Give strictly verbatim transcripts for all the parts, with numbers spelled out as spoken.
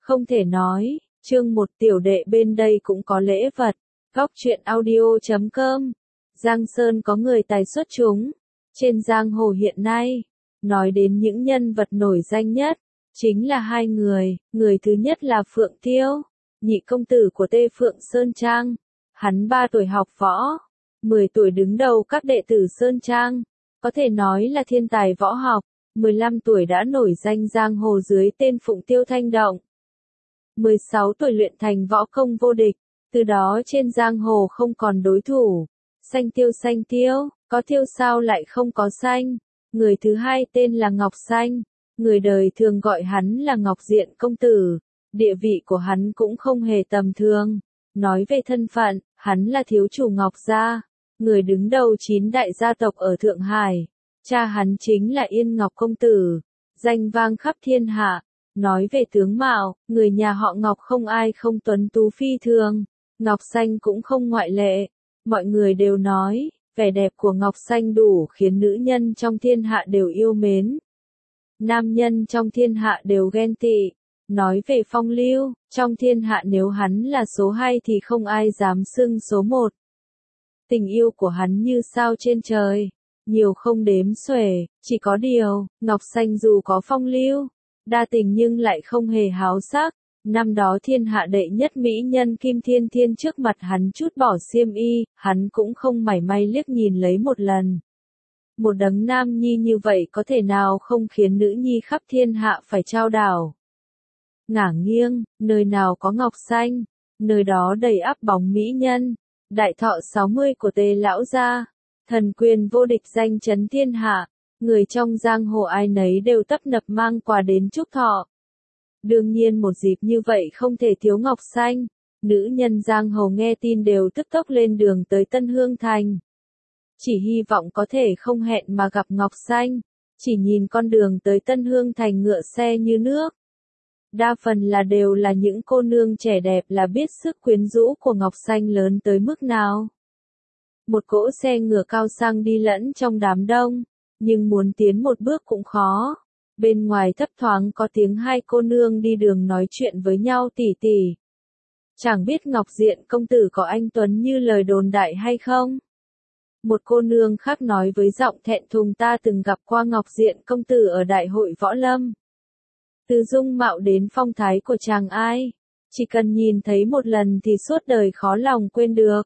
Không thể nói, chương một tiểu đệ bên đây cũng có lễ vật. Góc truyện audio chấm com. Giang Sơn có người tài xuất chúng. Trên giang hồ hiện nay, nói đến những nhân vật nổi danh nhất, chính là hai người. Người thứ nhất là Phượng Tiêu, nhị công tử của Tê Phượng Sơn Trang. Hắn ba tuổi học võ, mười tuổi đứng đầu các đệ tử Sơn Trang. Có thể nói là thiên tài võ học, mười lăm tuổi đã nổi danh giang hồ dưới tên Phụng Tiêu Thanh Động. mười sáu tuổi luyện thành võ công vô địch, từ đó trên giang hồ không còn đối thủ. Xanh tiêu xanh tiêu, có tiêu sao lại không có xanh. Người thứ hai tên là Ngọc Xanh, người đời thường gọi hắn là Ngọc Diện công tử. Địa vị của hắn cũng không hề tầm thường. Nói về thân phận, hắn là thiếu chủ Ngọc Gia, người đứng đầu chín đại gia tộc ở Thượng Hải. Cha hắn chính là Yên Ngọc công tử, danh vang khắp thiên hạ. Nói về tướng mạo, người nhà họ Ngọc không ai không tuấn tú phi thường. Ngọc Xanh cũng không ngoại lệ. Mọi người đều nói, vẻ đẹp của Ngọc Xanh đủ khiến nữ nhân trong thiên hạ đều yêu mến. Nam nhân trong thiên hạ đều ghen tị. Nói về phong lưu, trong thiên hạ nếu hắn là số hai thì không ai dám xưng số một. Tình yêu của hắn như sao trên trời, nhiều không đếm xuể, chỉ có điều, Ngọc Xanh dù có phong lưu, đa tình nhưng lại không hề háo sắc. Năm đó thiên hạ đệ nhất mỹ nhân Kim Thiên Thiên trước mặt hắn chút bỏ xiêm y, hắn cũng không mảy may liếc nhìn lấy một lần. Một đấng nam nhi như vậy có thể nào không khiến nữ nhi khắp thiên hạ phải trao đảo. Ngả nghiêng, nơi nào có Ngọc Xanh, nơi đó đầy ắp bóng mỹ nhân. Đại thọ sáu mươi của Tề lão gia, thần quyền vô địch danh chấn thiên hạ, người trong giang hồ ai nấy đều tấp nập mang quà đến chúc thọ. Đương nhiên một dịp như vậy không thể thiếu Ngọc Xanh, nữ nhân giang hồ nghe tin đều tức tốc lên đường tới Tân Hương Thành. Chỉ hy vọng có thể không hẹn mà gặp Ngọc Xanh, chỉ nhìn con đường tới Tân Hương Thành ngựa xe như nước. Đa phần là đều là những cô nương trẻ đẹp là biết sức quyến rũ của Ngọc Xanh lớn tới mức nào. Một cỗ xe ngựa cao sang đi lẫn trong đám đông, nhưng muốn tiến một bước cũng khó. Bên ngoài thấp thoáng có tiếng hai cô nương đi đường nói chuyện với nhau tỉ tỉ. Chẳng biết Ngọc Diện công tử có anh tuấn như lời đồn đại hay không? Một cô nương khác nói với giọng thẹn thùng, ta từng gặp qua Ngọc Diện công tử ở đại hội võ lâm. Từ dung mạo đến phong thái của chàng ai, chỉ cần nhìn thấy một lần thì suốt đời khó lòng quên được.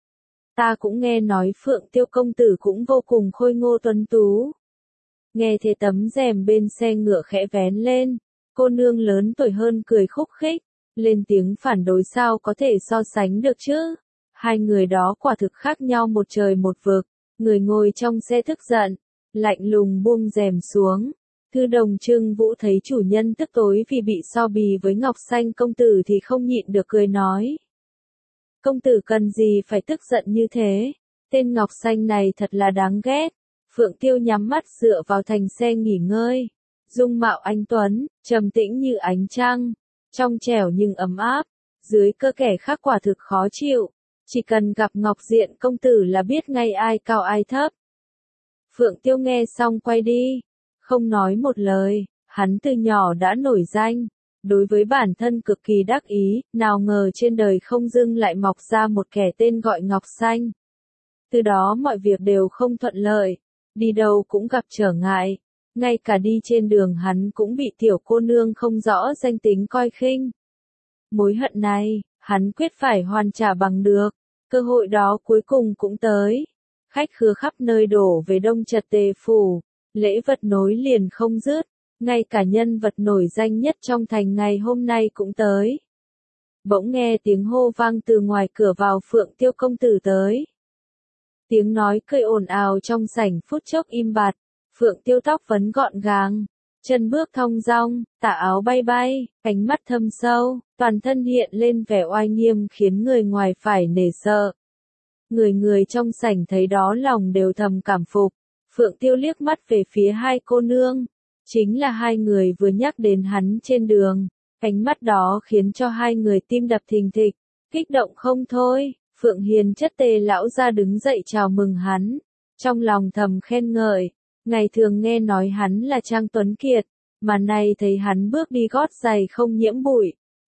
Ta cũng nghe nói Phượng Tiêu công tử cũng vô cùng khôi ngô tuấn tú. Nghe thế tấm rèm bên xe ngựa khẽ vén lên, cô nương lớn tuổi hơn cười khúc khích, lên tiếng phản đối sao có thể so sánh được chứ. Hai người đó quả thực khác nhau một trời một vực, người ngồi trong xe tức giận, lạnh lùng buông rèm xuống. Thư đồng Trưng Vũ thấy chủ nhân tức tối vì bị so bì với Ngọc Xanh công tử thì không nhịn được cười nói. Công tử cần gì phải tức giận như thế, tên Ngọc Xanh này thật là đáng ghét. Phượng Tiêu nhắm mắt dựa vào thành xe nghỉ ngơi. Dung mạo anh tuấn, trầm tĩnh như ánh trăng, trong trẻo nhưng ấm áp, dưới cơ kẻ khác quả thực khó chịu. Chỉ cần gặp Ngọc Diện công tử là biết ngay ai cao ai thấp. Phượng Tiêu nghe xong quay đi, không nói một lời, hắn từ nhỏ đã nổi danh, đối với bản thân cực kỳ đắc ý, nào ngờ trên đời không dưng lại mọc ra một kẻ tên gọi Ngọc Xanh. Từ đó mọi việc đều không thuận lợi, đi đâu cũng gặp trở ngại, ngay cả đi trên đường hắn cũng bị tiểu cô nương không rõ danh tính coi khinh. Mối hận này, hắn quyết phải hoàn trả bằng được, cơ hội đó cuối cùng cũng tới. Khách khứa khắp nơi đổ về đông Trật Tề phủ, lễ vật nối liền không dứt, ngay cả nhân vật nổi danh nhất trong thành ngày hôm nay cũng tới. Bỗng nghe tiếng hô vang từ ngoài cửa vào, Phượng Tiêu công tử tới. Tiếng nói cười ồn ào trong sảnh phút chốc im bặt. Phượng Tiêu tóc vấn gọn gàng, chân bước thong dong, tà áo bay bay, ánh mắt thâm sâu, toàn thân hiện lên vẻ oai nghiêm khiến người ngoài phải nể sợ. Người người trong sảnh thấy đó lòng đều thầm cảm phục. Phượng Tiêu liếc mắt về phía hai cô nương, chính là hai người vừa nhắc đến hắn trên đường. Ánh mắt đó khiến cho hai người tim đập thình thịch, kích động không thôi. Phượng Hiền chất Tề lão ra đứng dậy chào mừng hắn, trong lòng thầm khen ngợi. Ngày thường nghe nói hắn là trang tuấn kiệt, mà nay thấy hắn bước đi gót giày không nhiễm bụi,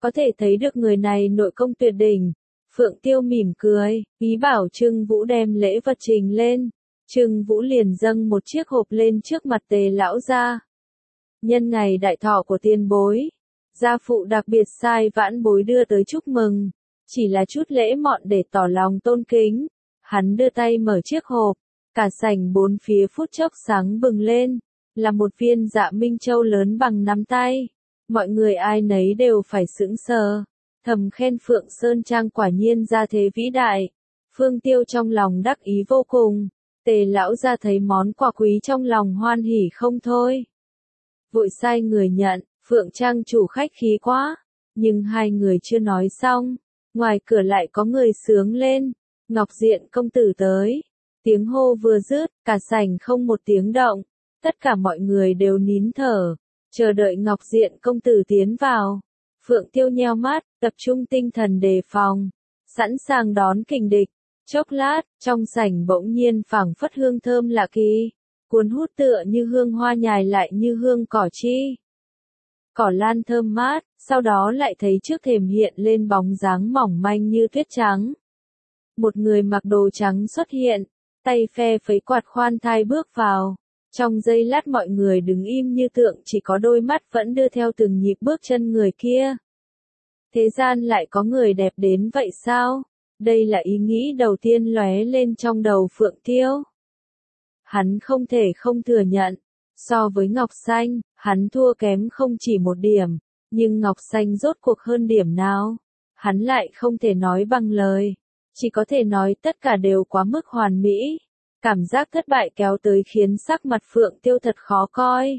Có thể thấy được người này nội công tuyệt đỉnh. Phượng Tiêu mỉm cười, ý bảo Trương Vũ đem lễ vật trình lên. Trương Vũ liền dâng một chiếc hộp lên trước mặt Tề lão gia. Nhân ngày đại thọ của tiền bối, gia phụ đặc biệt sai vãn bối đưa tới chúc mừng, chỉ là chút lễ mọn để tỏ lòng tôn kính. Hắn đưa tay mở chiếc hộp, cả sảnh bốn phía phút chốc sáng bừng lên, là một viên Dạ Minh Châu lớn bằng nắm tay. Mọi người ai nấy đều phải sững sờ, thầm khen Phượng Sơn Trang quả nhiên gia thế vĩ đại. Phương Tiêu trong lòng đắc ý vô cùng, Tề lão gia thấy món quà quý trong lòng hoan hỉ không thôi. Vội sai người nhận, Phượng Trang chủ khách khí quá, nhưng hai người chưa nói xong, ngoài cửa lại có người sướng lên, Ngọc Diện công tử tới. Tiếng hô vừa dứt, cả sảnh không một tiếng động, tất cả mọi người đều nín thở, chờ đợi Ngọc Diện công tử tiến vào. Phượng Tiêu nheo mắt, tập trung tinh thần đề phòng, sẵn sàng đón kình địch. Chốc lát, trong sảnh bỗng nhiên phảng phất hương thơm lạ kỳ, cuốn hút tựa như hương hoa nhài lại như hương cỏ chi. Cỏ lan thơm mát, sau đó lại thấy trước thềm hiện lên bóng dáng mỏng manh như tuyết trắng. Một người mặc đồ trắng xuất hiện, tay phe phẩy quạt khoan thai bước vào. Trong giây lát mọi người đứng im như tượng, chỉ có đôi mắt vẫn đưa theo từng nhịp bước chân người kia. Thế gian lại có người đẹp đến vậy sao? Đây là ý nghĩ đầu tiên lóe lên trong đầu Phượng Tiêu. Hắn không thể không thừa nhận, so với Ngọc Xanh, hắn thua kém không chỉ một điểm, nhưng Ngọc Xanh rốt cuộc hơn điểm nào? Hắn lại không thể nói bằng lời, chỉ có thể nói tất cả đều quá mức hoàn mỹ. Cảm giác thất bại kéo tới khiến sắc mặt Phượng Tiêu thật khó coi.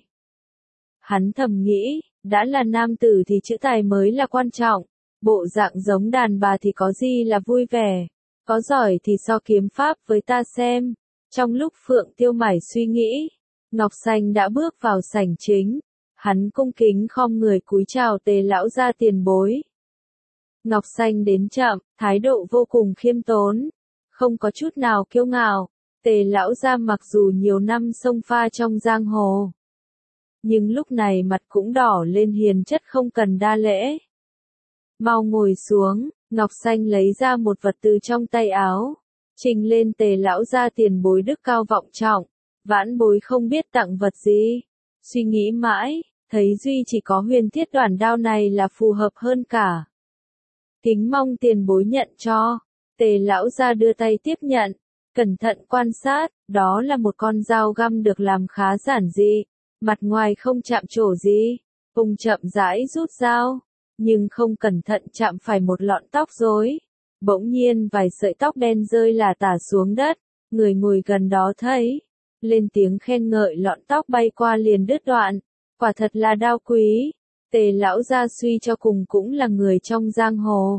Hắn thầm nghĩ, đã là nam tử thì chữ tài mới là quan trọng. Bộ dạng giống đàn bà thì có gì là vui vẻ, có giỏi thì so kiếm pháp với ta xem. Trong lúc Phượng Tiêu mải suy nghĩ, Ngọc Xanh đã bước vào sảnh chính, hắn cung kính khom người cúi chào Tề lão gia tiền bối. Ngọc Xanh đến chậm, thái độ vô cùng khiêm tốn, không có chút nào kiêu ngạo. Tề lão gia mặc dù nhiều năm xông pha trong giang hồ, nhưng lúc này mặt cũng đỏ lên, hiền chất không cần đa lễ. Mau ngồi xuống, Ngọc Xanh lấy ra một vật từ trong tay áo, trình lên Tề lão gia tiền bối đức cao vọng trọng, vãn bối không biết tặng vật gì. Suy nghĩ mãi, thấy duy chỉ có huyền thiết đoản đao này là phù hợp hơn cả. Kính mong tiền bối nhận cho. Tề lão gia đưa tay tiếp nhận, cẩn thận quan sát, đó là một con dao găm được làm khá giản dị, mặt ngoài không chạm trổ gì, cùng chậm rãi rút dao, nhưng không cẩn thận chạm phải một lọn tóc rối. Bỗng nhiên vài sợi tóc đen rơi lả tả xuống đất, người ngồi gần đó thấy, lên tiếng khen ngợi, lọn tóc bay qua liền đứt đoạn, quả thật là đao quý. Tề lão gia suy cho cùng cũng là người trong giang hồ,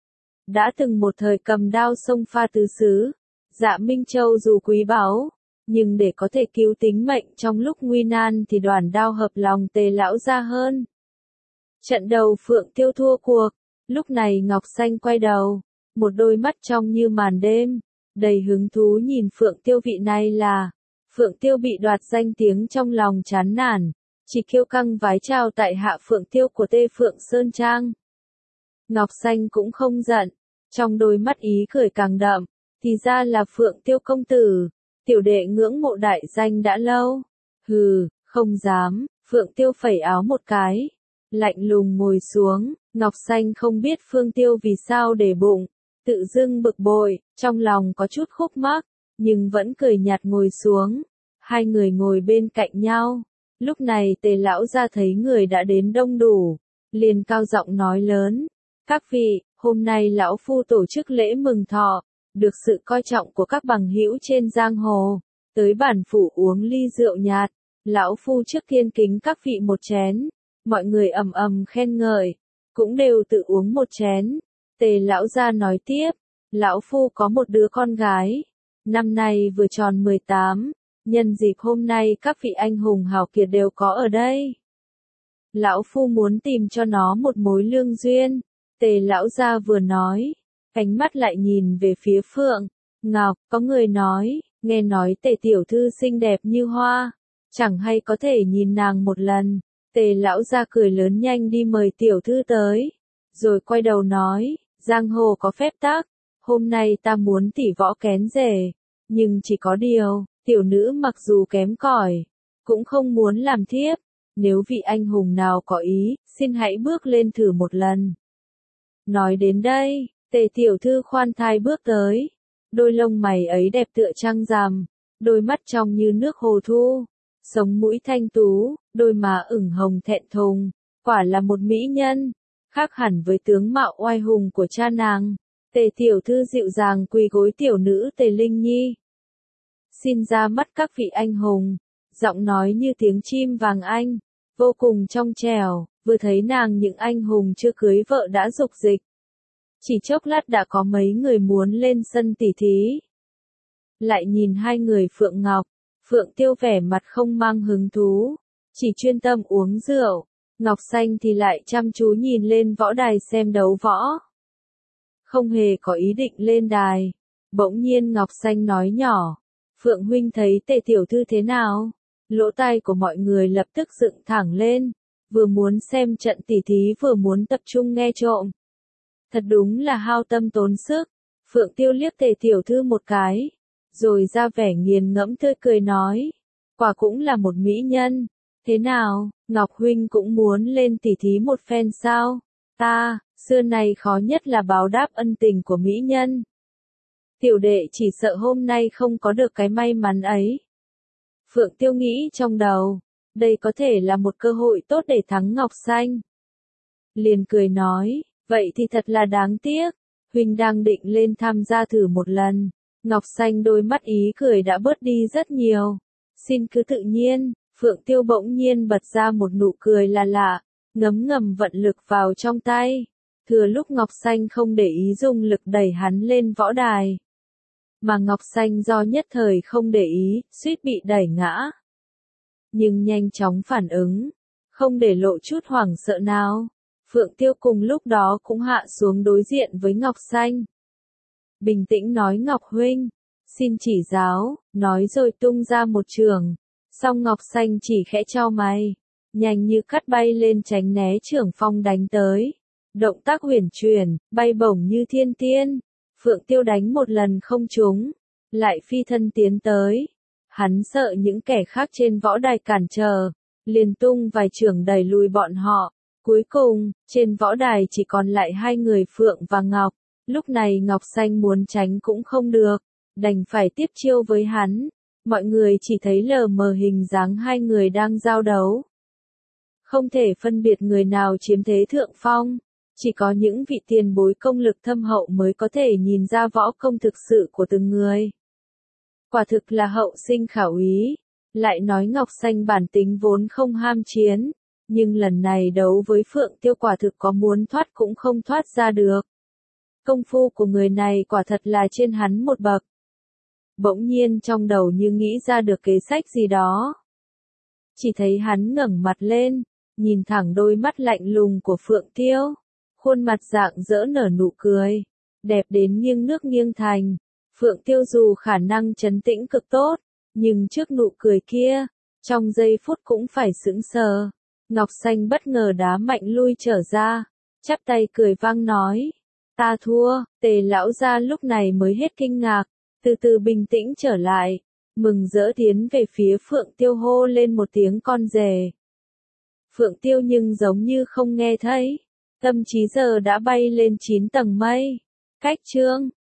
đã từng một thời cầm đao xông pha tứ xứ. Dạ Minh Châu dù quý báu, nhưng để có thể cứu tính mệnh trong lúc nguy nan thì đoản đao hợp lòng Tề lão gia hơn. Trận đầu Phượng Tiêu thua cuộc, lúc này Ngọc Xanh quay đầu, một đôi mắt trong như màn đêm, đầy hứng thú nhìn Phượng Tiêu. Vị này là Phượng Tiêu bị đoạt danh tiếng trong lòng chán nản, chỉ kiêu căng vái chào tại hạ Phượng Tiêu của Tê Phượng Sơn Trang. Ngọc Xanh cũng không giận, trong đôi mắt ý cười càng đậm, thì ra là Phượng Tiêu công tử, tiểu đệ ngưỡng mộ đại danh đã lâu. Hừ, không dám. Phượng Tiêu phẩy áo một cái, lạnh lùng ngồi xuống. Ngọc Xanh không biết Phương Tiêu vì sao để bụng, tự dưng bực bội, trong lòng có chút khúc mắc, nhưng vẫn cười nhạt ngồi xuống. Hai người ngồi bên cạnh nhau. Lúc này Tề lão gia thấy người đã đến đông đủ, liền cao giọng nói lớn: "Các vị, hôm nay lão phu tổ chức lễ mừng thọ, được sự coi trọng của các bằng hữu trên giang hồ, tới bản phủ uống ly rượu nhạt, lão phu trước tiên kính các vị một chén." Mọi người ầm ầm khen ngợi, cũng đều tự uống một chén. Tề lão gia nói tiếp: "Lão phu có một đứa con gái, năm nay vừa tròn mười tám, nhân dịp hôm nay các vị anh hùng hào kiệt đều có ở đây. Lão phu muốn tìm cho nó một mối lương duyên." Tề lão gia vừa nói, ánh mắt lại nhìn về phía Phượng Ngọc. Có người nói, nghe nói Tề tiểu thư xinh đẹp như hoa, chẳng hay có thể nhìn nàng một lần. Tề lão gia cười lớn, nhanh đi mời tiểu thư tới. rồi quay đầu nói, giang hồ có phép tắc, hôm nay ta muốn tỷ võ kén rể, nhưng chỉ có điều, tiểu nữ mặc dù kém cỏi, cũng không muốn làm thiếp, nếu vị anh hùng nào có ý, xin hãy bước lên thử một lần. Nói đến đây, Tề tiểu thư khoan thai bước tới, đôi lông mày ấy đẹp tựa trăng rằm, đôi mắt trong như nước hồ thu, sống mũi thanh tú, đôi má ửng hồng thẹn thùng, quả là một mỹ nhân, khác hẳn với tướng mạo oai hùng của cha nàng. Tề tiểu thư dịu dàng quỳ gối tiểu nữ Tề Linh Nhi. Xin ra mắt các vị anh hùng, giọng nói như tiếng chim vàng anh, vô cùng trong trẻo, vừa thấy nàng những anh hùng chưa cưới vợ đã dục dịch. Chỉ chốc lát đã có mấy người muốn lên sân tỉ thí. Lại nhìn hai người Phượng Ngọc, Phượng Tiêu vẻ mặt không mang hứng thú, chỉ chuyên tâm uống rượu, Ngọc Xanh thì lại chăm chú nhìn lên võ đài xem đấu võ. Không hề có ý định lên đài, bỗng nhiên Ngọc Xanh nói nhỏ, Phượng huynh thấy Tề tiểu thư thế nào? Lỗ tai của mọi người lập tức dựng thẳng lên, vừa muốn xem trận tỉ thí vừa muốn tập trung nghe trộm. Thật đúng là hao tâm tốn sức. Phượng Tiêu liếc Tề tiểu thư một cái, rồi ra vẻ nghiền ngẫm tươi cười nói, quả cũng là một mỹ nhân. Thế nào, Ngọc huynh cũng muốn lên tỉ thí một phen sao? Ta, xưa nay khó nhất là báo đáp ân tình của mỹ nhân. Tiểu đệ chỉ sợ hôm nay không có được cái may mắn ấy. Phượng Tiêu nghĩ trong đầu, đây có thể là một cơ hội tốt để thắng Ngọc Xanh. Liền cười nói, vậy thì thật là đáng tiếc, huynh đang định lên tham gia thử một lần. Ngọc Xanh đôi mắt ý cười đã bớt đi rất nhiều. Xin cứ tự nhiên, Phượng Tiêu bỗng nhiên bật ra một nụ cười là lạ, ngấm ngầm vận lực vào trong tay. Thừa lúc Ngọc Xanh không để ý dùng lực đẩy hắn lên võ đài. Mà Ngọc Xanh do nhất thời không để ý, suýt bị đẩy ngã. Nhưng nhanh chóng phản ứng, không để lộ chút hoảng sợ nào. Phượng Tiêu cùng lúc đó cũng hạ xuống đối diện với Ngọc Xanh. Bình tĩnh nói Ngọc huynh, xin chỉ giáo, nói rồi tung ra một trường. Song Ngọc Xanh chỉ khẽ chau mày, nhanh như cắt bay lên tránh né chưởng phong đánh tới. Động tác huyền chuyển, bay bổng như thiên tiên. Phượng Tiêu đánh một lần không trúng, lại phi thân tiến tới. Hắn sợ những kẻ khác trên võ đài cản trở, liền tung vài chưởng đẩy lùi bọn họ. Cuối cùng, trên võ đài chỉ còn lại hai người Phượng và Ngọc. Lúc này Ngọc Xanh muốn tránh cũng không được, đành phải tiếp chiêu với hắn. Mọi người chỉ thấy lờ mờ hình dáng hai người đang giao đấu. Không thể phân biệt người nào chiếm thế thượng phong. Chỉ có những vị tiền bối công lực thâm hậu mới có thể nhìn ra võ công thực sự của từng người. Quả thực là hậu sinh khảo ý. Lại nói Ngọc Xanh bản tính vốn không ham chiến, nhưng lần này đấu với Phượng Tiêu quả thực có muốn thoát cũng không thoát ra được. Công phu của người này quả thật là trên hắn một bậc. Bỗng nhiên trong đầu như nghĩ ra được kế sách gì đó. Chỉ thấy hắn ngẩng mặt lên, nhìn thẳng đôi mắt lạnh lùng của Phượng Tiêu. Khuôn mặt rạng rỡ nở nụ cười, đẹp đến nghiêng nước nghiêng thành. Phượng Tiêu dù khả năng trấn tĩnh cực tốt, nhưng trước nụ cười kia, trong giây phút cũng phải sững sờ. Ngọc Xanh bất ngờ đá mạnh lui trở ra, chắp tay cười vang nói, ta thua. Tề lão gia lúc này mới hết kinh ngạc, từ từ bình tĩnh trở lại, mừng rỡ tiến về phía Phượng Tiêu hô lên một tiếng con rể. Phượng Tiêu nhưng giống như không nghe thấy. Tâm trí giờ đã bay lên chín tầng mây. Cách chương